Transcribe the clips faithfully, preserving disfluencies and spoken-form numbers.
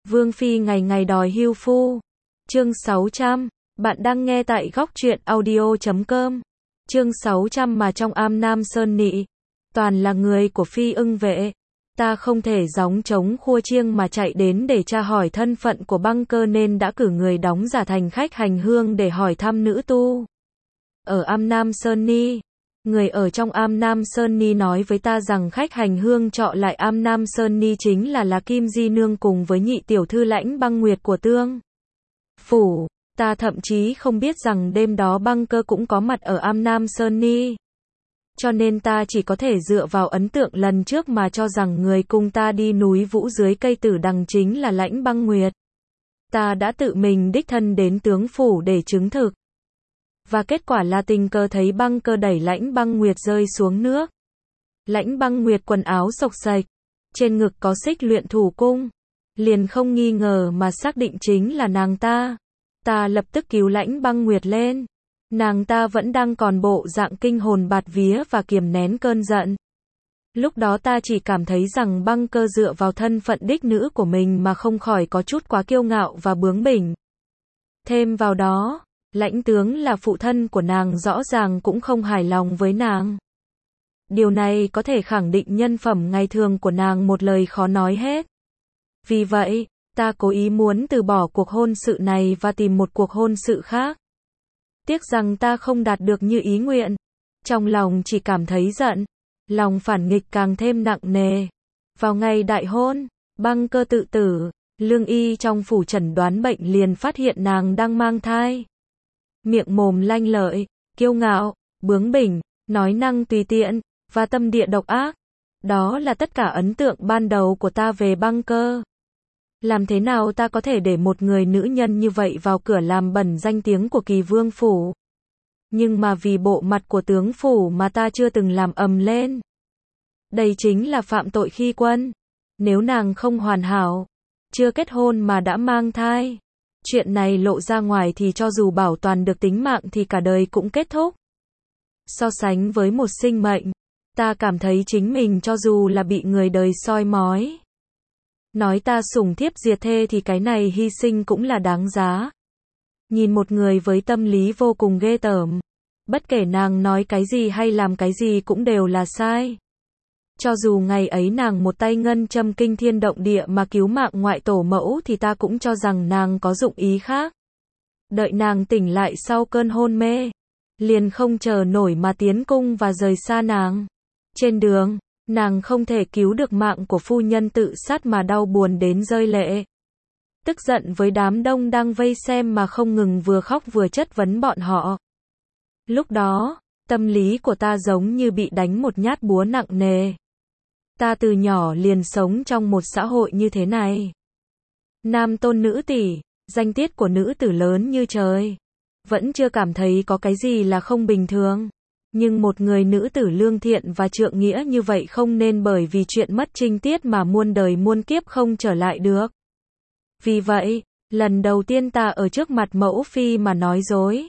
Vương Phi ngày ngày đòi hưu phu. Chương sáu trăm. Bạn đang nghe tại góc truyện audio chấm com. Chương sáu trăm mà trong am Nam Sơn Nị. Toàn là người của Phi Ưng vệ. Ta không thể gióng trống khua chiêng mà chạy đến để tra hỏi thân phận của băng cơ nên đã cử người đóng giả thành khách hành hương để hỏi thăm nữ tu. Ở am Nam Sơn Ni. Người ở trong am Nam Sơn Ni nói với ta rằng khách hành hương trọ lại am Nam Sơn Ni chính là là Kim Di Nương cùng với nhị tiểu thư Lãnh Băng Nguyệt của Tương Phủ. Ta thậm chí không biết rằng đêm đó băng cơ cũng có mặt ở am Nam Sơn Ni. Cho nên ta chỉ có thể dựa vào ấn tượng lần trước mà cho rằng người cùng ta đi núi Vũ dưới cây tử đằng chính là Lãnh Băng Nguyệt. Ta đã tự mình đích thân đến tướng phủ để chứng thực. Và kết quả là tình cờ thấy băng cơ đẩy Lãnh Băng Nguyệt rơi xuống nước. Lãnh Băng Nguyệt quần áo xộc xệch, trên ngực có xích luyện thủ cung. Liền không nghi ngờ mà xác định chính là nàng ta. Ta lập tức cứu Lãnh Băng Nguyệt lên. Nàng ta vẫn đang còn bộ dạng kinh hồn bạt vía và kiềm nén cơn giận. Lúc đó ta chỉ cảm thấy rằng băng cơ dựa vào thân phận đích nữ của mình mà không khỏi có chút quá kiêu ngạo và bướng bỉnh. Thêm vào đó, Lãnh tướng là phụ thân của nàng rõ ràng cũng không hài lòng với nàng. Điều này có thể khẳng định nhân phẩm ngày thường của nàng một lời khó nói hết. Vì vậy, ta cố ý muốn từ bỏ cuộc hôn sự này và tìm một cuộc hôn sự khác. Tiếc rằng ta không đạt được như ý nguyện. Trong lòng chỉ cảm thấy giận. Lòng phản nghịch càng thêm nặng nề. Vào ngày đại hôn, băng cơ tự tử, lương y trong phủ chẩn đoán bệnh liền phát hiện nàng đang mang thai. Miệng mồm lanh lợi, kiêu ngạo, bướng bỉnh, nói năng tùy tiện, và tâm địa độc ác. Đó là tất cả ấn tượng ban đầu của ta về băng cơ. Làm thế nào ta có thể để một người nữ nhân như vậy vào cửa làm bẩn danh tiếng của Kỳ Vương phủ? Nhưng mà vì bộ mặt của tướng phủ mà ta chưa từng làm ầm lên. Đây chính là phạm tội khi quân. Nếu nàng không hoàn hảo, chưa kết hôn mà đã mang thai, chuyện này lộ ra ngoài thì cho dù bảo toàn được tính mạng thì cả đời cũng kết thúc. So sánh với một sinh mệnh, ta cảm thấy chính mình cho dù là bị người đời soi mói. Nói ta sủng thiếp diệt thê thì cái này hy sinh cũng là đáng giá. Nhìn một người với tâm lý vô cùng ghê tởm. Bất kể nàng nói cái gì hay làm cái gì cũng đều là sai. Cho dù ngày ấy nàng một tay ngân châm kinh thiên động địa mà cứu mạng ngoại tổ mẫu thì ta cũng cho rằng nàng có dụng ý khác. Đợi nàng tỉnh lại sau cơn hôn mê, liền không chờ nổi mà tiến cung và rời xa nàng. Trên đường, nàng không thể cứu được mạng của phu nhân tự sát mà đau buồn đến rơi lệ. Tức giận với đám đông đang vây xem mà không ngừng vừa khóc vừa chất vấn bọn họ. Lúc đó, tâm lý của ta giống như bị đánh một nhát búa nặng nề. Ta từ nhỏ liền sống trong một xã hội như thế này. Nam tôn nữ tỷ, danh tiết của nữ tử lớn như trời. Vẫn chưa cảm thấy có cái gì là không bình thường. Nhưng một người nữ tử lương thiện và trượng nghĩa như vậy không nên bởi vì chuyện mất trinh tiết mà muôn đời muôn kiếp không trở lại được. Vì vậy, lần đầu tiên ta ở trước mặt mẫu phi mà nói dối.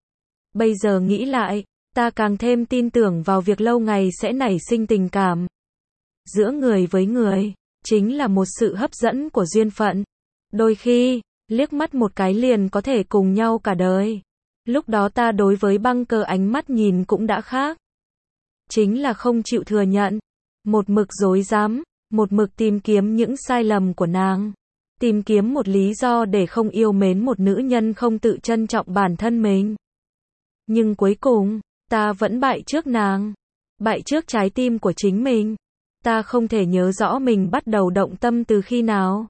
Bây giờ nghĩ lại, ta càng thêm tin tưởng vào việc lâu ngày sẽ nảy sinh tình cảm. Giữa người với người, chính là một sự hấp dẫn của duyên phận. Đôi khi, liếc mắt một cái liền có thể cùng nhau cả đời. Lúc đó ta đối với băng cơ ánh mắt nhìn cũng đã khác. Chính là không chịu thừa nhận. Một mực dối dám, một mực tìm kiếm những sai lầm của nàng. Tìm kiếm một lý do để không yêu mến một nữ nhân không tự trân trọng bản thân mình. Nhưng cuối cùng, ta vẫn bại trước nàng. Bại trước trái tim của chính mình. Ta không thể nhớ rõ mình bắt đầu động tâm từ khi nào.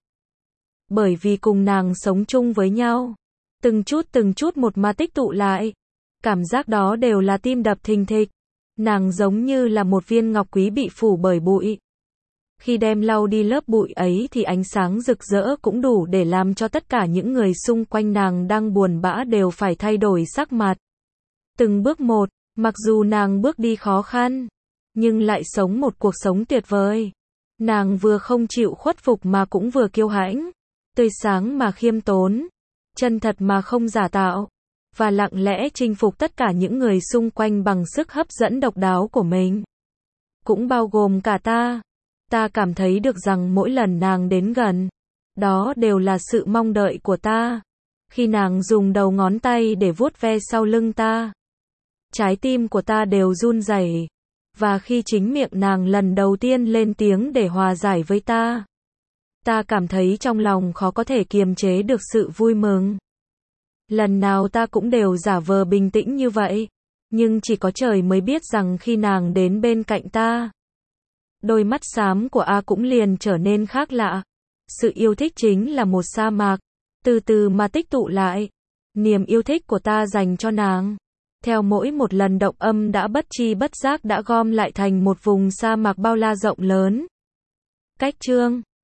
Bởi vì cùng nàng sống chung với nhau. Từng chút từng chút một mà tích tụ lại. Cảm giác đó đều là tim đập thình thịch. Nàng giống như là một viên ngọc quý bị phủ bởi bụi. Khi đem lau đi lớp bụi ấy thì ánh sáng rực rỡ cũng đủ để làm cho tất cả những người xung quanh nàng đang buồn bã đều phải thay đổi sắc mặt. Từng bước một, mặc dù nàng bước đi khó khăn, nhưng lại sống một cuộc sống tuyệt vời. Nàng vừa không chịu khuất phục mà cũng vừa kiêu hãnh, tươi sáng mà khiêm tốn, chân thật mà không giả tạo, và lặng lẽ chinh phục tất cả những người xung quanh bằng sức hấp dẫn độc đáo của mình. Cũng bao gồm cả ta. Ta cảm thấy được rằng mỗi lần nàng đến gần, Đó đều là sự mong đợi của ta. Khi nàng dùng đầu ngón tay để vuốt ve sau lưng ta, trái tim của ta đều run rẩy. Và khi chính miệng nàng lần đầu tiên lên tiếng để hòa giải với ta, ta cảm thấy trong lòng khó có thể kiềm chế được sự vui mừng. Lần nào ta cũng đều giả vờ bình tĩnh như vậy, nhưng chỉ có trời mới biết rằng khi nàng đến bên cạnh ta, đôi mắt xám của A cũng liền trở nên khác lạ. Sự yêu thích chính là một sa mạc, từ từ mà tích tụ lại. Niềm yêu thích của ta dành cho nàng, theo mỗi một lần động âm đã bất chi bất giác đã gom lại thành một vùng sa mạc bao la rộng lớn. Cách chương